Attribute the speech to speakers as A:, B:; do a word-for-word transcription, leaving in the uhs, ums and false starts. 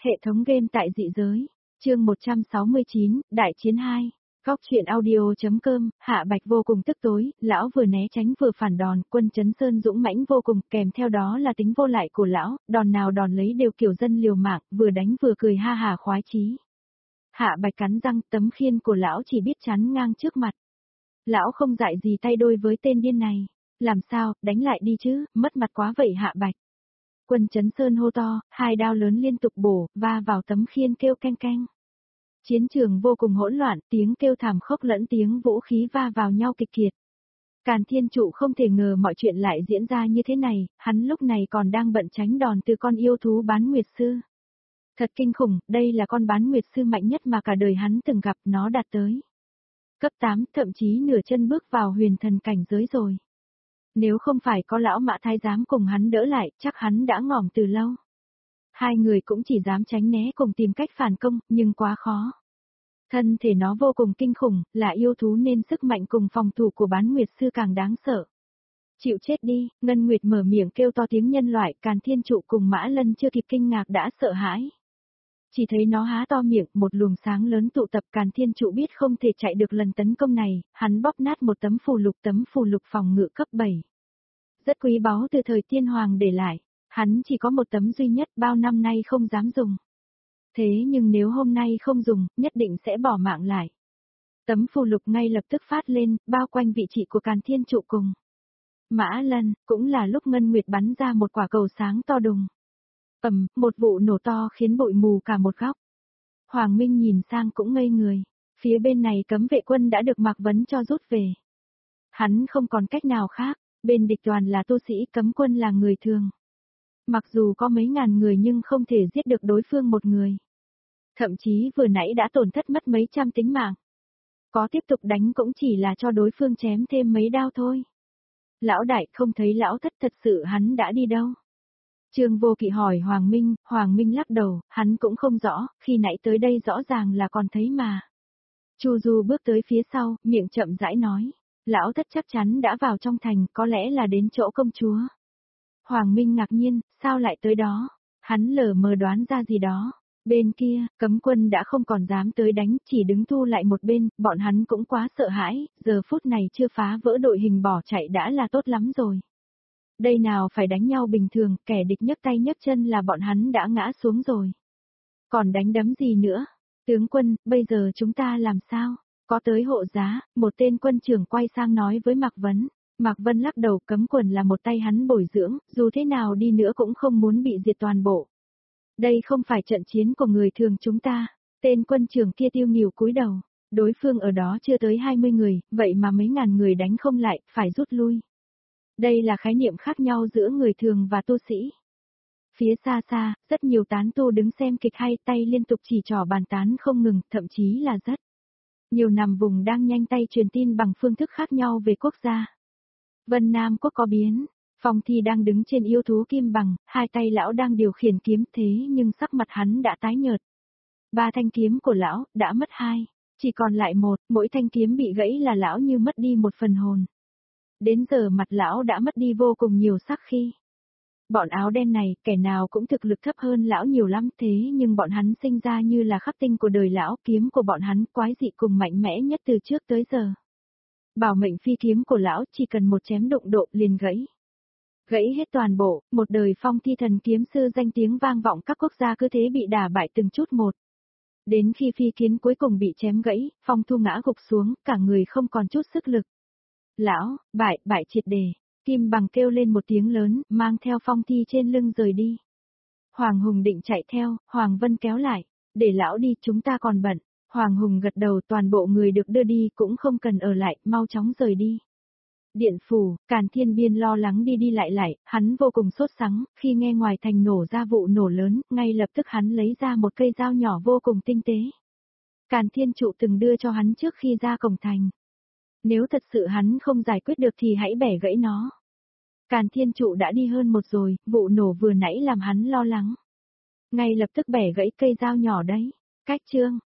A: Hệ thống game tại dị giới. Chương một trăm sáu mươi chín, Đại chiến hai. Góc truyện audio.com, Hạ Bạch vô cùng tức tối, lão vừa né tránh vừa phản đòn, Quân Chấn Sơn dũng mãnh vô cùng, kèm theo đó là tính vô lại của lão, đòn nào đòn lấy đều kiểu dân liều mạng, vừa đánh vừa cười ha hà khoái chí. Hạ Bạch cắn răng, tấm khiên của lão chỉ biết chắn ngang trước mặt. Lão không dại gì tay đôi với tên điên này. Làm sao, đánh lại đi chứ, mất mặt quá vậy Hạ Bạch. Quân Chấn Sơn hô to, hai đao lớn liên tục bổ, va vào tấm khiên kêu canh canh. Chiến trường vô cùng hỗn loạn, tiếng kêu thảm khốc lẫn tiếng vũ khí va vào nhau kịch kiệt. Càn Thiên Trụ không thể ngờ mọi chuyện lại diễn ra như thế này, hắn lúc này còn đang bận tránh đòn từ con yêu thú bán nguyệt sư. Thật kinh khủng, đây là con bán nguyệt sư mạnh nhất mà cả đời hắn từng gặp, nó đạt tới cấp tám, thậm chí nửa chân bước vào huyền thần cảnh giới rồi. Nếu không phải có lão Mã Thái giám cùng hắn đỡ lại, chắc hắn đã ngỏm từ lâu. Hai người cũng chỉ dám tránh né cùng tìm cách phản công, nhưng quá khó. Thân thể nó vô cùng kinh khủng, là yêu thú nên sức mạnh cùng phòng thủ của bán nguyệt sư càng đáng sợ. Chịu chết đi, Ngân Nguyệt mở miệng kêu to tiếng nhân loại, Càn Thiên Trụ cùng Mã Lân chưa kịp kinh ngạc đã sợ hãi. Chỉ thấy nó há to miệng, một luồng sáng lớn tụ tập, Càn Thiên Trụ biết không thể chạy được lần tấn công này, hắn bóp nát một tấm phù lục tấm phù lục phòng ngự cấp bảy. Rất quý báu từ thời tiên hoàng để lại, hắn chỉ có một tấm duy nhất bao năm nay không dám dùng. Thế nhưng nếu hôm nay không dùng, nhất định sẽ bỏ mạng lại. Tấm phù lục ngay lập tức phát lên, bao quanh vị trí của Càn Thiên Trụ cùng Mã Lân, cũng là lúc Ngân Nguyệt bắn ra một quả cầu sáng to đùng. Ầm, một vụ nổ to khiến bụi mù cả một góc. Hoàng Minh nhìn sang cũng ngây người, phía bên này cấm vệ quân đã được Mạc Vấn cho rút về. Hắn không còn cách nào khác, bên địch toàn là tu sĩ, cấm quân là người thường. Mặc dù có mấy ngàn người nhưng không thể giết được đối phương một người. Thậm chí vừa nãy đã tổn thất mất mấy trăm tính mạng. Có tiếp tục đánh cũng chỉ là cho đối phương chém thêm mấy đao thôi. Lão đại không thấy lão thất thật sự hắn đã đi đâu. Trương Vô Kỵ hỏi Hoàng Minh, Hoàng Minh lắc đầu, hắn cũng không rõ, khi nãy tới đây rõ ràng là còn thấy mà. Chu Du bước tới phía sau, miệng chậm rãi nói, lão thất chắc chắn đã vào trong thành, có lẽ là đến chỗ công chúa. Hoàng Minh ngạc nhiên, sao lại tới đó? Hắn lờ mờ đoán ra gì đó. Bên kia, cấm quân đã không còn dám tới đánh, chỉ đứng thu lại một bên, bọn hắn cũng quá sợ hãi, giờ phút này chưa phá vỡ đội hình bỏ chạy đã là tốt lắm rồi. Đây nào phải đánh nhau bình thường, kẻ địch nhấc tay nhấc chân là bọn hắn đã ngã xuống rồi. Còn đánh đấm gì nữa? Tướng quân, bây giờ chúng ta làm sao? Có tới hộ giá, một tên quân trưởng quay sang nói với Mạc Vấn. Mạc Vân lắc đầu, cấm quân là một tay hắn bồi dưỡng, dù thế nào đi nữa cũng không muốn bị diệt toàn bộ. Đây không phải trận chiến của người thường chúng ta. Tên quân trưởng kia tiêu nghỉu cúi đầu. Đối phương ở đó chưa tới hai mươi người, vậy mà mấy ngàn người đánh không lại, phải rút lui. Đây là khái niệm khác nhau giữa người thường và tu sĩ. Phía xa xa, rất nhiều tán tu đứng xem kịch hay, tay liên tục chỉ trỏ bàn tán không ngừng, thậm chí là rất nhiều nằm vùng đang nhanh tay truyền tin bằng phương thức khác nhau về quốc gia. Vân Nam quốc có biến, Phong Thi đang đứng trên yêu thú kim bằng, hai tay lão đang điều khiển kiếm thế nhưng sắc mặt hắn đã tái nhợt. Ba thanh kiếm của lão, đã mất hai, chỉ còn lại một, mỗi thanh kiếm bị gãy là lão như mất đi một phần hồn. Đến giờ mặt lão đã mất đi vô cùng nhiều sắc khi. Bọn áo đen này, kẻ nào cũng thực lực thấp hơn lão nhiều lắm thế nhưng bọn hắn sinh ra như là khắc tinh của đời lão, kiếm của bọn hắn quái dị cùng mạnh mẽ nhất từ trước tới giờ. Bảo mệnh phi kiếm của lão chỉ cần một chém đụng độ liền gãy. Gãy hết toàn bộ, một đời Phong Thi thần kiếm sư danh tiếng vang vọng các quốc gia cứ thế bị đả bại từng chút một. Đến khi phi kiếm cuối cùng bị chém gãy, Phong Thu ngã gục xuống, cả người không còn chút sức lực. Lão, bại, bại triệt đề. Kim bằng kêu lên một tiếng lớn, mang theo Phong Thi trên lưng rời đi. Hoàng Hùng định chạy theo, Hoàng Vân kéo lại. Để lão đi, chúng ta còn bận. Hoàng Hùng gật đầu, toàn bộ người được đưa đi cũng không cần ở lại, mau chóng rời đi. Điện phủ, Càn Thiên Biên lo lắng đi đi lại lại, hắn vô cùng sốt sắng, khi nghe ngoài thành nổ ra vụ nổ lớn, ngay lập tức hắn lấy ra một cây dao nhỏ vô cùng tinh tế. Càn Thiên Trụ từng đưa cho hắn trước khi ra cổng thành. Nếu thật sự hắn không giải quyết được thì hãy bẻ gãy nó. Càn Thiên Trụ đã đi hơn một rồi, vụ nổ vừa nãy làm hắn lo lắng. Ngay lập tức bẻ gãy cây dao nhỏ đấy. Cách chương,